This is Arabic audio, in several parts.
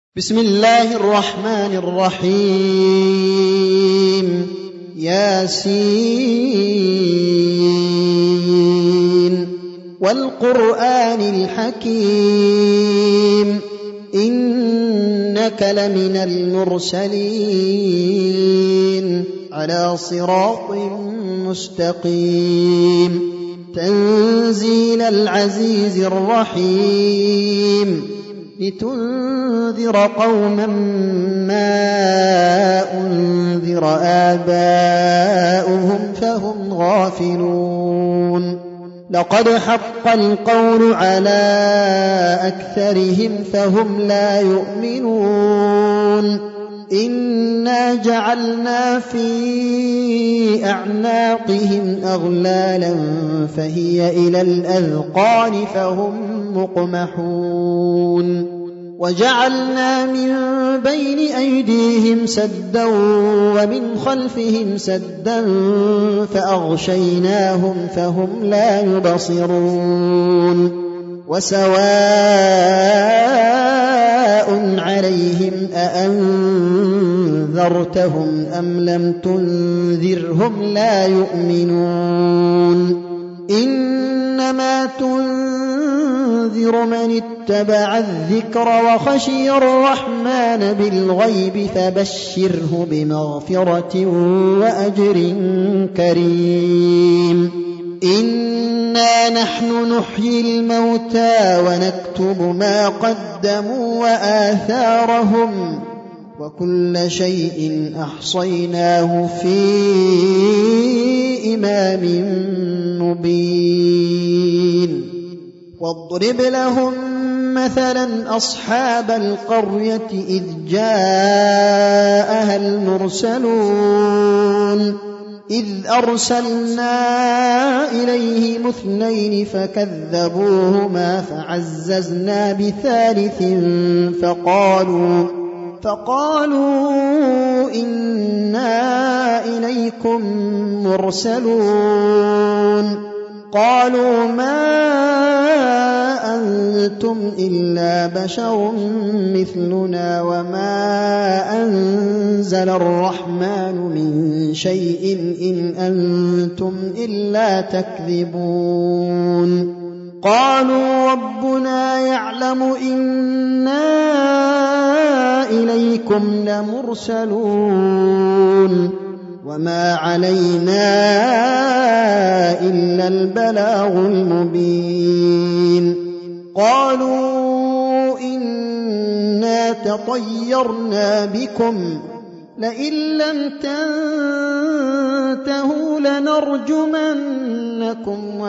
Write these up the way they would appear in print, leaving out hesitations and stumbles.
بسم الله الرحمن الرحيم ياسين والقرآن الحكيم إنك لمن المرسلين على صراط مستقيم تنزيل العزيز الرحيم لتنذر قوما ما أنذر آباؤهم فهم غافلون لقد حق القول على أكثرهم فهم لا يؤمنون إنا جعلنا في أعناقهم أغلالا فهي إلى الأذقان فهم مقمحون وجعلنا من بين أيديهم سدا ومن خلفهم سدا فأغشيناهم فهم لا يبصرون وسواء عليهم أأنذرتهم أم لم تنذرهم لا يؤمنون إنما تنذر من اتبع الذكر وخشي الرحمن بالغيب فبشره بمغفرة وأجر كريم إنا نحن نحيي الموتى ونكتب ما قدموا وآثارهم وكل شيء أحصيناه في إمام مبين واضرب لهم مثلا أصحاب القرية إذ جاءها المرسلون إذ أرسلنا إليهم اثنين فكذبوهما فعززنا بثالث فقالوا إنا إليكم مرسلون قالوا ما أنتم إلا بشر مثلنا وما أنزل الرحمن من شيء إن أنتم إلا تكذبون قالوا ربنا يعلم إنا إليكم لمرسلون وما علينا إلا البلاغ المبين قالوا إنا تطيرنا بكم لئن لم تنتهوا لنرجمنكم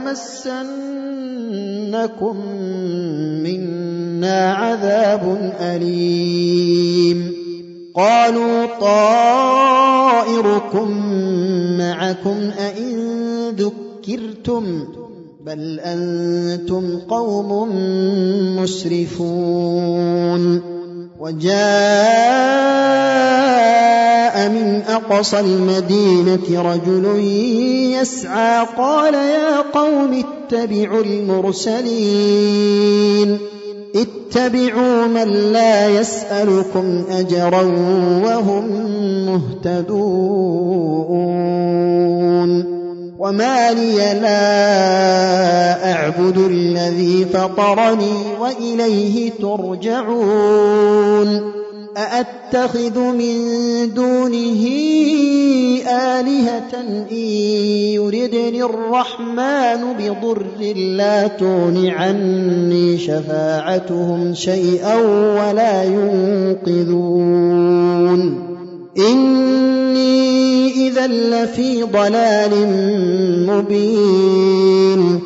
وليمسنكم منا عذاب أليم قالوا طائركم معكم أئن ذكرتم بل أنتم قوم مسرفون وجاء من أقصى المدينة رجل يسعى قال يا قوم اتبعوا المرسلين اتبعوا من لا يسألكم أجرا وهم مهتدون وما لي لا أعبد الذي فطرني وإليه ترجعون أأتخذ من دونه آلهة إن يردني الرحمن بضر لا تغن عني شفاعتهم شيئا ولا ينقذون إني إذا لفي ضلال مبين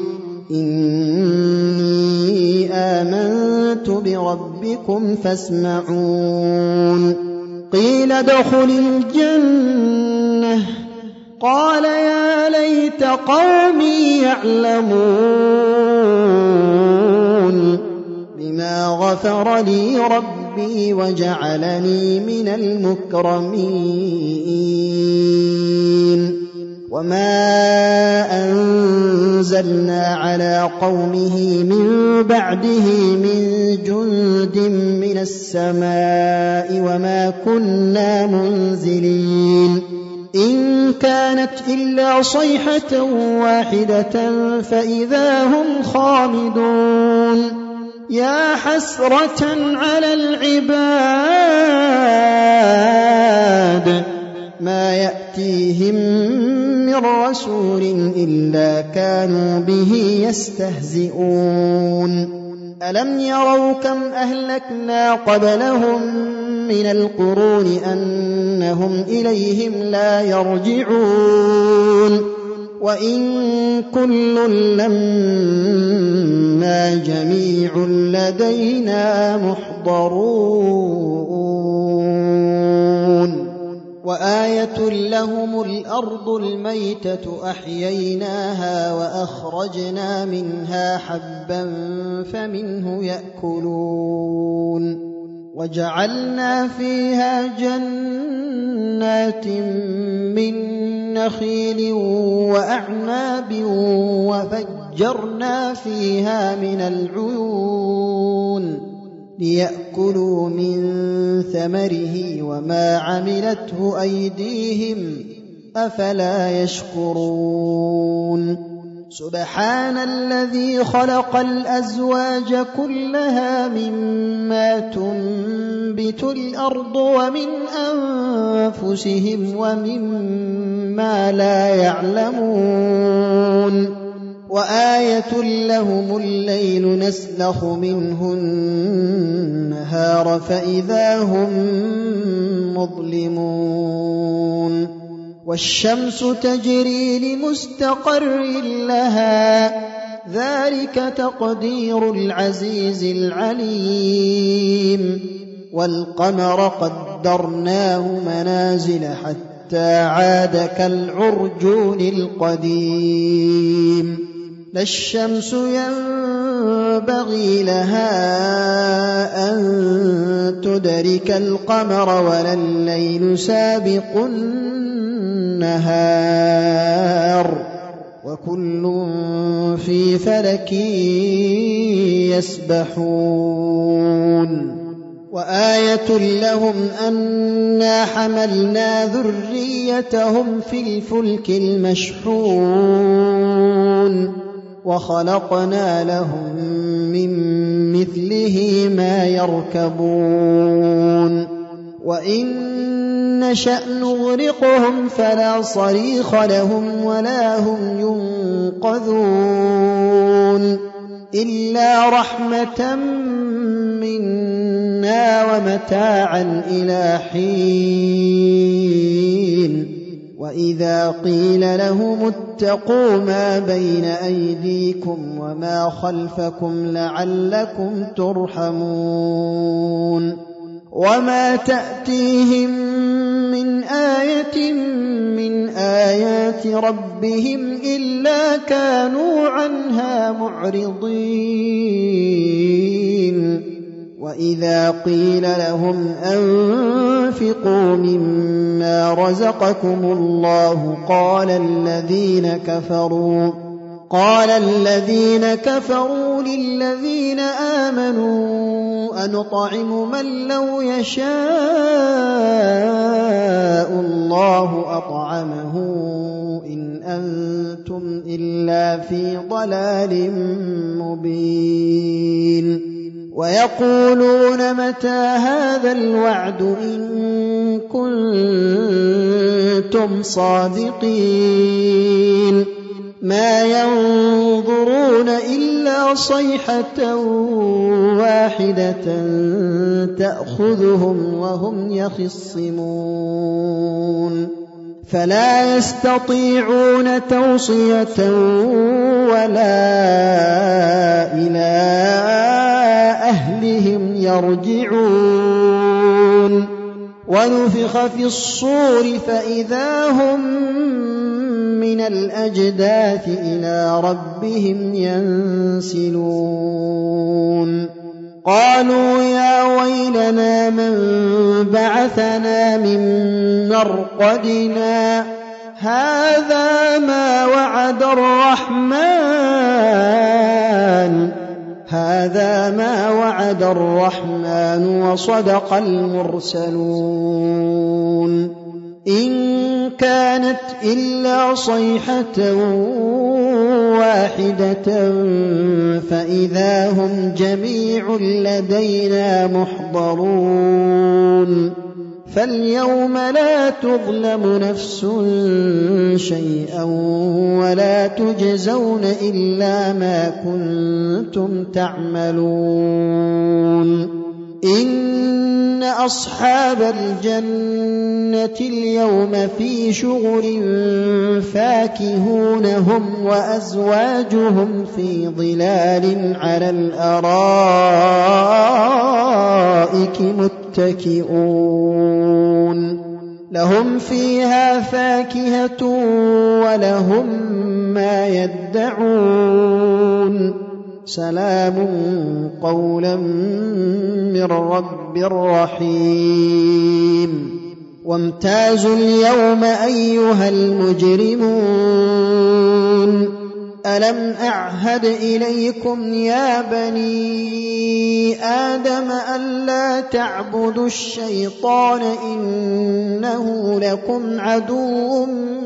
إني آمنت بربكم فاسمعون قيل ادخل الجنة قال يا ليت قومي يعلمون بما غفر لي ربي وجعلني من المكرمين وما أنزلنا على قومه من بعده من جند من السماء وما كنا منزلين إن كانت إلا صيحة واحدة فإذا هم خامدون يا حسرة على العباد ما يأتيهم من رسول إلا كانوا به يستهزئون ألم يروا كم أهلكنا قبلهم من القرون أنهم إليهم لا يرجعون وإن كل لما جميع لدينا محضرون وآية لهم الأرض الميتة أحييناها وأخرجنا منها حبا فمنه يأكلون وجعلنا فيها جنات من نخيل وأعناب وفجرنا فيها من العيون ليأكلوا من ثمره وما عملته أيديهم أفلا يشكرون سبحان الذي خلق الأزواج كلها مما تنبت الأرض ومن أنفسهم ومما لا يعلمون وآية لهم الليل نسلخ منه النهار فإذا هم مظلمون والشمس تجري لمستقر لها ذلك تقدير العزيز العليم والقمر قدرناه منازل حتى عاد كالعرجون القديم لا الشمس ينبغي لها أن تدرك القمر ولا الليل سابق النهار وكل في فلك يسبحون وآية لهم أنا حملنا ذريتهم في الفلك المشحون وخلقنا لهم من مثله ما يركبون وإن نشأ نغرقهم فلا صريخ لهم ولا هم ينقذون إلا رحمة منا ومتاعا إلى حين وإذا قيل لهم اتقوا ما بين أيديكم وما خلفكم لعلكم ترحمون وما تأتيهم من آية من آيات ربهم إلا كانوا عنها معرضين وإذا قيل لهم أنفقوا مما رزقكم الله قال الذين كفروا للذين آمنوا أنطعم من لو يشاء الله أطعمه إن أنتم إلا في ضلال مبين ويقولون متى هذا الوعد إن كنتم صادقين ما ينظرون إلا صيحة واحدة تأخذهم وهم يخصمون فلا يستطيعون توصية ولا إلى أهلهم يرجعون ونفخ في الصور فإذا هم من الأجداث إلى ربهم ينسلون قالوا يا ويلنا من بعثنا من مرقدنا هذا ما وعد الرحمن وصدق المرسلون إن كانت إلا صيحة واحدة فإذا هم جميع لدينا محضرون فاليوم لا تظلم نفس شيئا ولا تجزون إلا ما كنتم تعملون إن أصحاب الجنة اليوم في شغل فاكهون هم وأزواجهم في ظلال على الأرائك متكئون لهم فيها فاكهة ولهم ما يدعون سلام قولا من رب رحيم وامتازوا اليوم أيها المجرمون ألم أعهد إليكم يا بني آدم ألا تعبدوا الشيطان إنه لكم عدو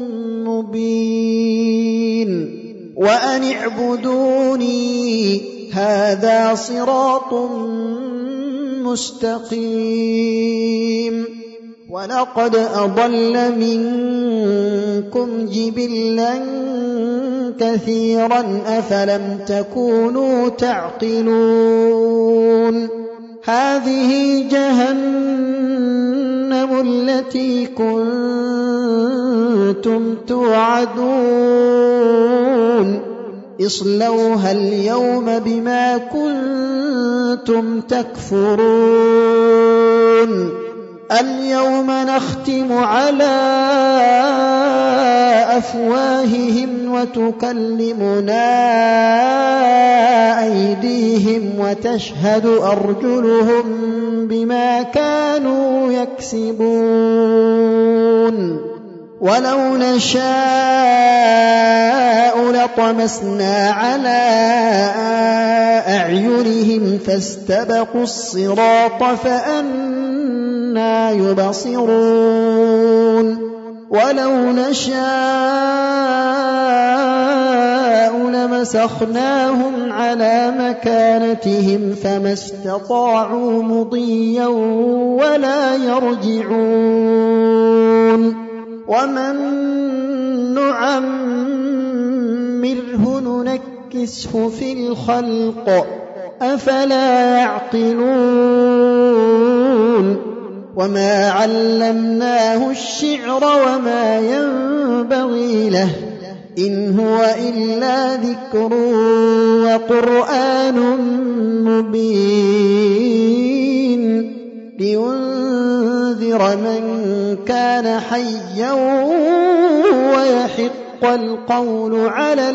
مبين وأن اعبدوني هذا صراط مستقيم ولقد أضل منكم جبلا كثيرا أفلم تكونوا تعقلون هذه جهنم التي كنتم توعدون اصلوها اليوم بما كنتم تكفرون اليوم نختم على أفواههم وتكلمنا أيديهم وتشهد أرجلهم بما كانوا يكسبون ولو نشاء لطمسنا على أعينهم فاستبقوا الصراط فأنى يبصرون ولو نشاء لمسخناهم على مكانتهم فما استطاعوا مضيا ولا يرجعون ومن نعمره ننكسه في الخلق أفلا يعقلون وما علمناه الشعر وما ينبغي له إن هو إلا ذكر وقرآن مبين لينذر من كان حيا ويحق القول على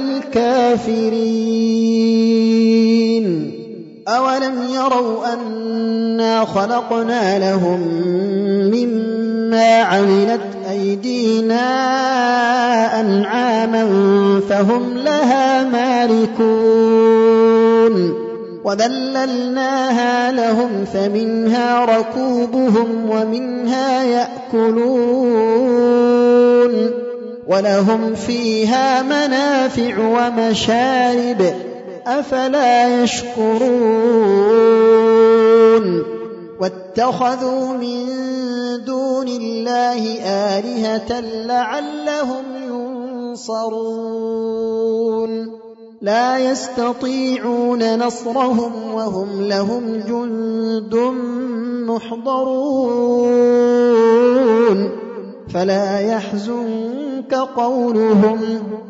الكافرين أولم يروا أنا خلقنا لهم مما عملت أيدينا أنعاما فهم لها مالكون وذللناها لهم فمنها ركوبهم ومنها يأكلون ولهم فيها منافع ومشارب أفلا يشكرون واتخذوا من دون الله آلهة لعلهم ينصرون لا يستطيعون نصرهم وهم لهم جند محضرون فلا يحزنك قولهم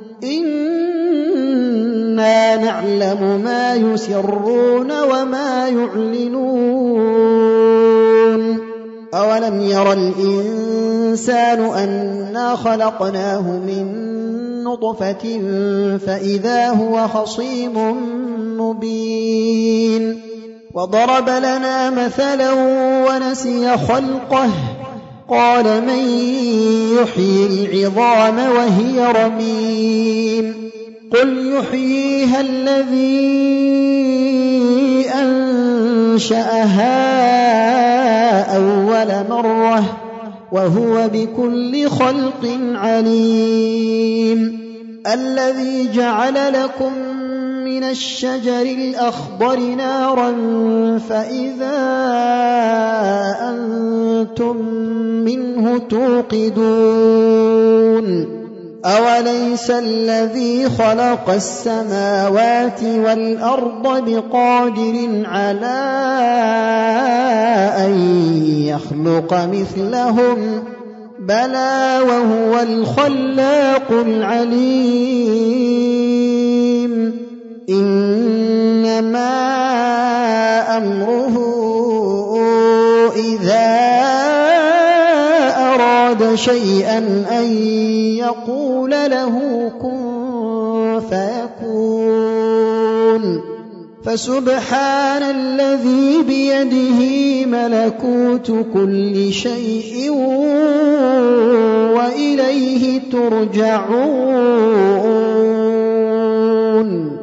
إنا نعلم ما يسرون وما يعلنون أولم ير الإنسان أنا خلقناه من نطفة فإذا هو خصيم مبين وضرب لنا مثلا ونسي خلقه قال من يحيي العظام وهي رميم قل يحييها الذي أنشأها أول مرة وهو بكل خلق عليم الذي جعل لكم من الشجر الأخضر نارا فإذا أنتم منه توقدون أوليس الذي خلق السماوات والأرض بقادر على أن يخلق مثلهم بلى وهو الخلاق العليم إنما أمره إذا أراد شيئا أن يقول له كن فيكون فسبحان الذي بيده ملكوت كل شيء وإليه ترجعون